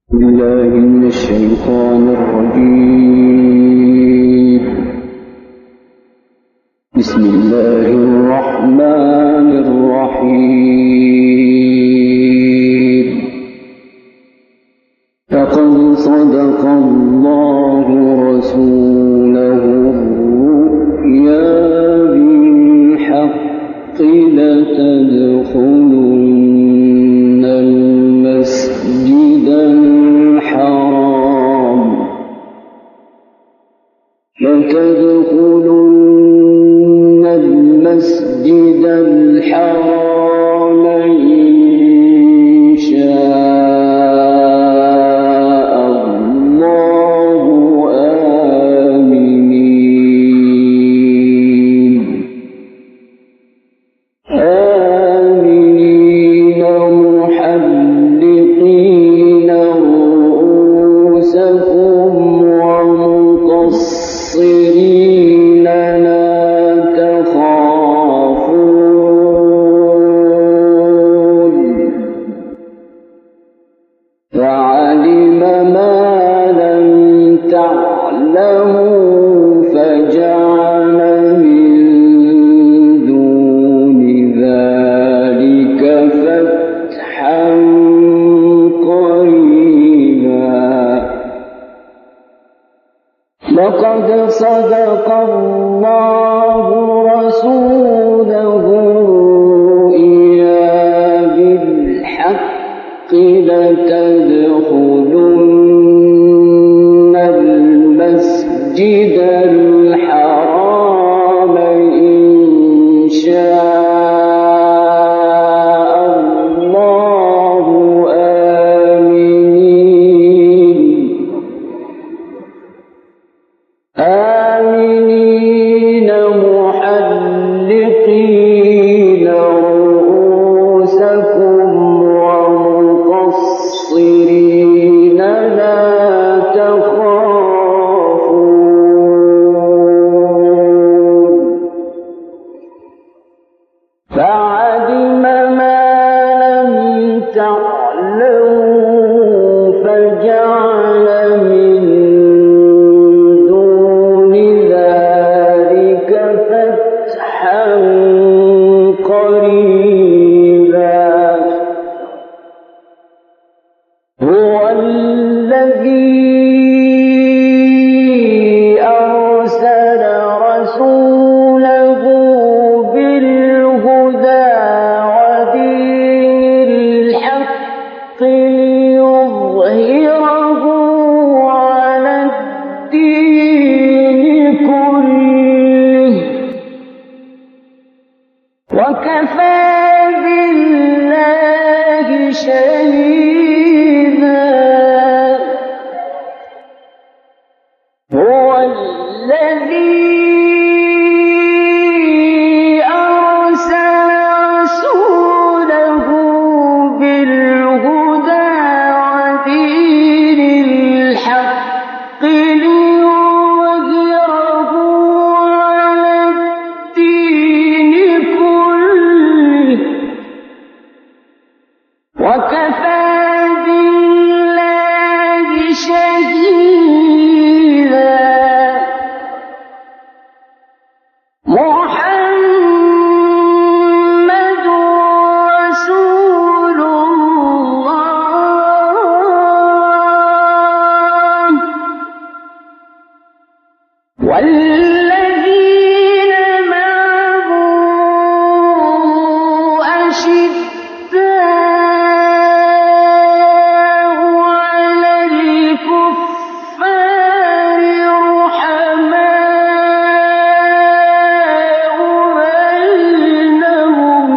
بالله من الشيطان الرجيم. بسم الله الرحمن الرحيم. لقد صدق الله رسوله الرؤيا بالحق لتدخلن المسجد الحرام إن شاء الله آمنين محلقين رؤوسكم ومقصرين لا تخافون فعلم ما لم تعلموا فجعل من دون ذلك فتحا قريبا. لقد صدق الله رسوله الرؤيا بالحق لتدخلن المسجد الحرام إن شاء الله آمنين محلقين رؤوسكم ومقصرين لا تخافون فعلم ما لم تعلموا فجعل من دون ذلك فتحا قريبا. هو الذي أرسل رسوله بالهدى ودين الحق ليظهره على الدين كله وكفى بالله شهيدا. هو الذي أرسل رسوله بالهدى ودين الحق ليظهره على الدين كله وكفى بالله شهيدا. محمد رسول الله والذين معه أشداء على الكفار رحماء بينهم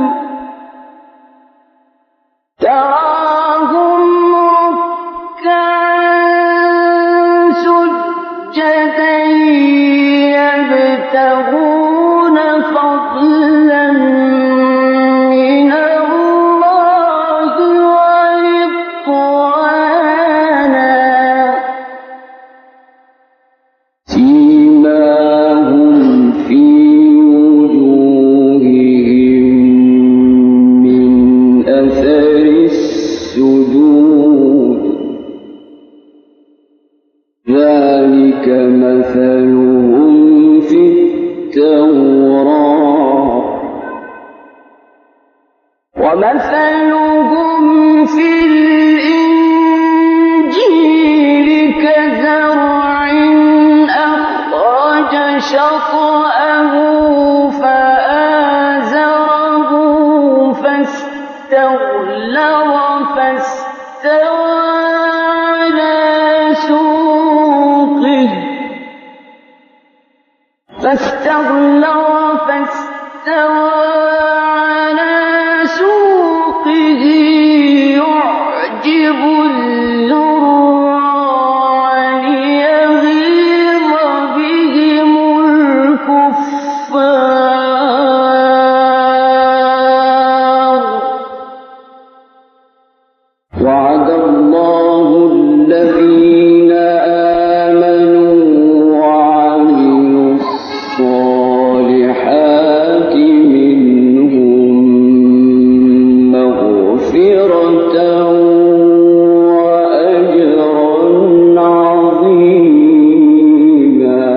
تراهم ركعا سجدا ذلك مثلهم في التوراة ومثلهم في الإنجيل كزرع أخرج شطأه فآزره فاستغلظ فاستوى على سوقه يعجب الزراع ليغيظ بهم الكفار وعد الله الذين آمنوا وعملوا الصالحات منهم مغفرة وأجرا عظيما.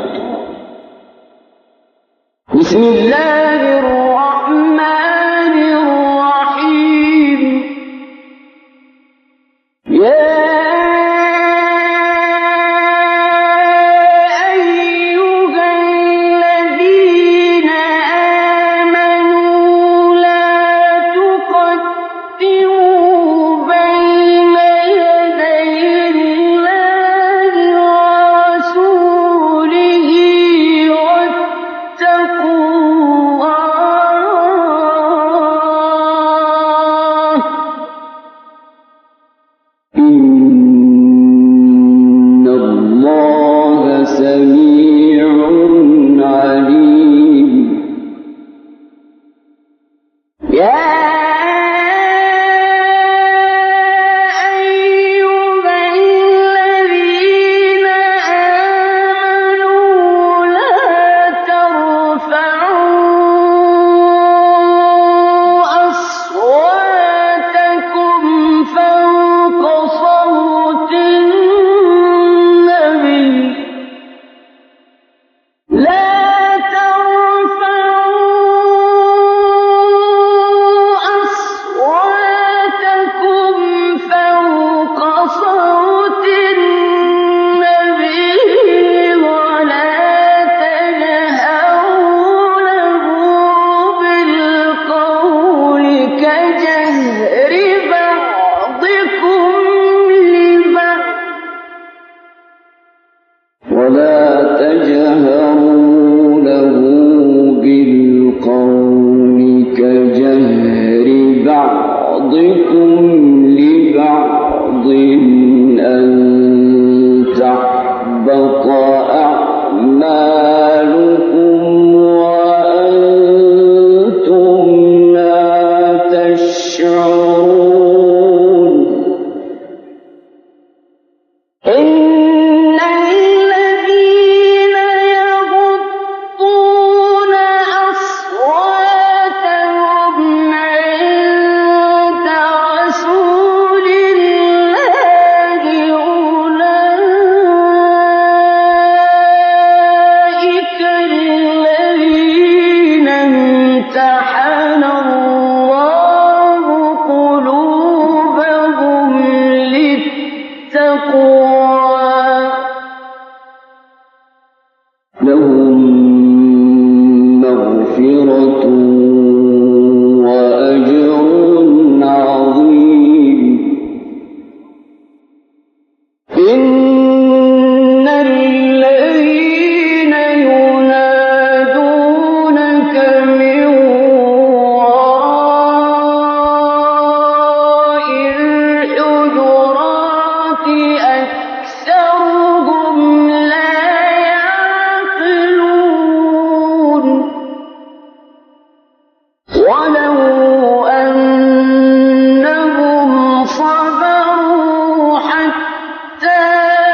بسم الله الرحمن الرحيم. يا أيها الذين آمنوا لا تقدموا بين يدي الله ورسوله واتقوا الله إن الله سميع عليم. يا أيها الذين آمنوا لا ترفعوا أصواتكم فوق صوت النبي لا ترفعوا أصواتكم فوق صوت النبي ولا تجهروا له بالقول كجهر بعضكم لبعض ولا تجهروا له بالقول كجهر بعضكم لبعض أن تحبط أعمالكم وأنتم لا تشعرون. إن الذين يغضون أصواتهم عند رسول الله أولئك الذين امتحن الله قلوبهم للتقوى لهم مغفرة وأجر عظيم. إن الذين ينادونك من وراء الحجرات أكثرهم لا يعقلون. ولو أنهم صبروا حتى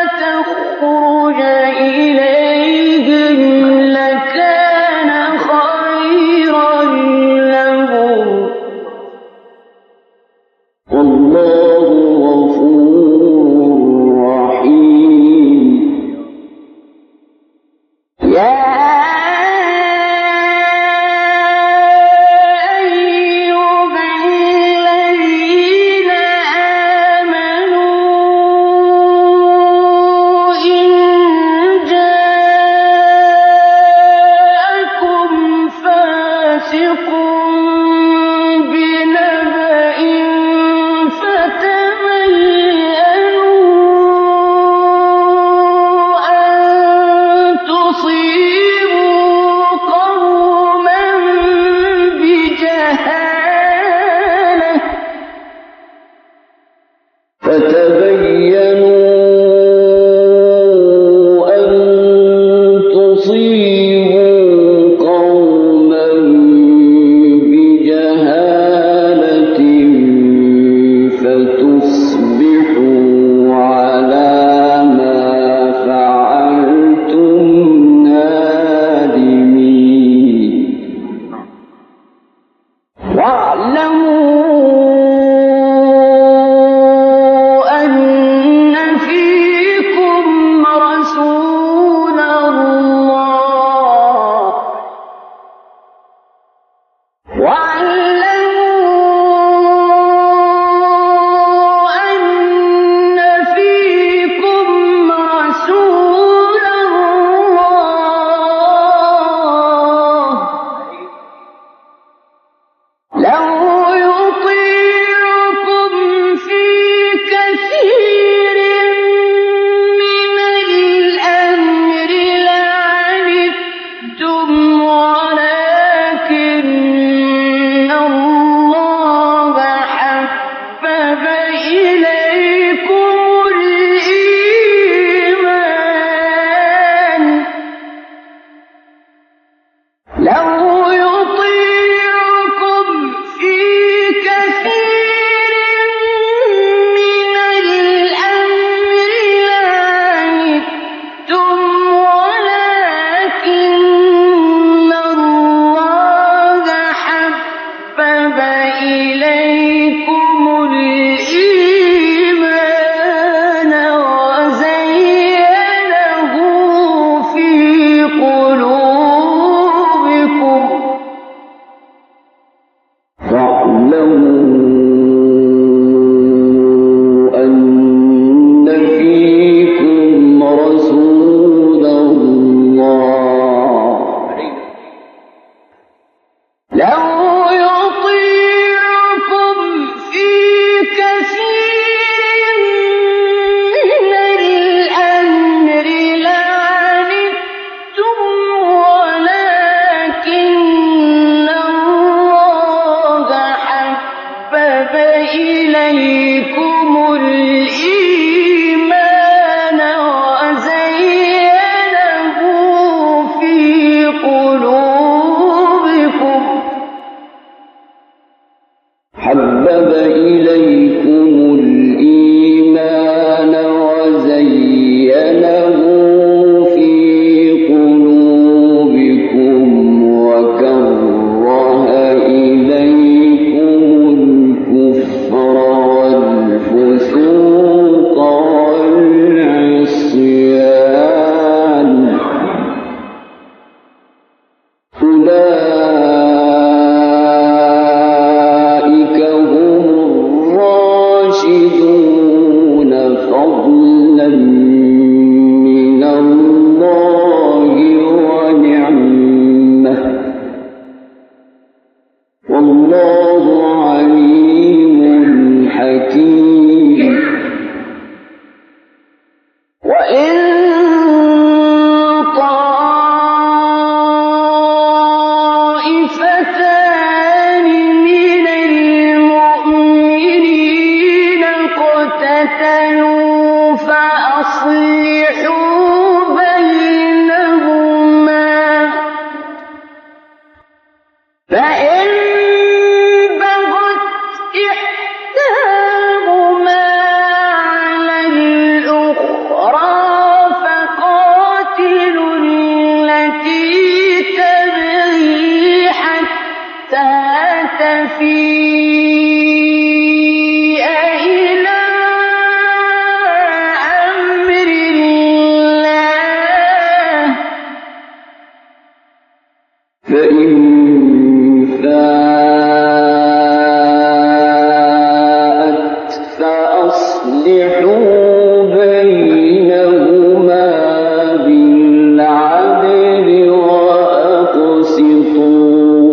فضلا من الله ونعمة والله عليم حكيم وإن طائفتان من المؤمنين اقتتلوا فأصلحوا بينهما فإن بغت إحداهما على الأخرى فقاتلوا التي تبغي حتى تفيء إلى أمر الله فإن فاءت فأصلحوا بينهما بالعدل وأقسطوا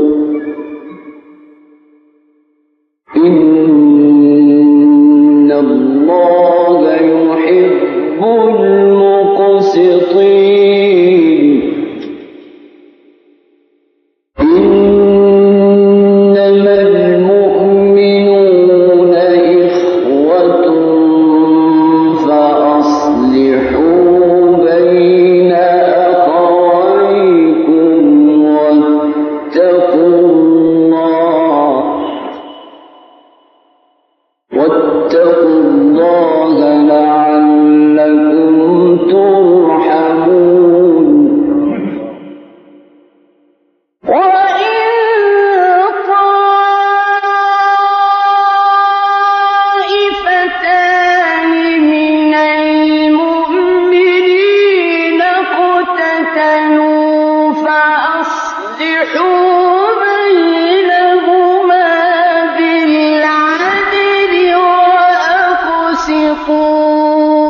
إن الله يحب المقسطين إنما المؤمنون إخوة فأصلحوا بين أخويكم واتقوا الله لعلكم ترحمون وإن طائفتان من المؤمنين اقتتلوا فأصلحوا بينهما بالعدل وأقسطوا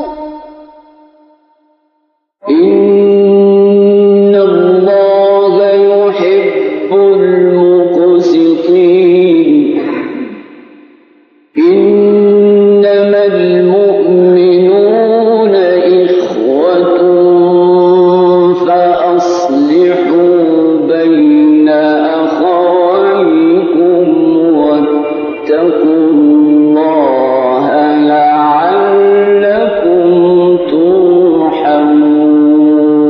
إن الله يحب المقسطين إنما المؤمنون إخوة فأصلحوا بين أخويكم واتقوا الله لعلكم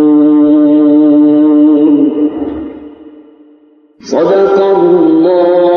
ترحمون صدق الله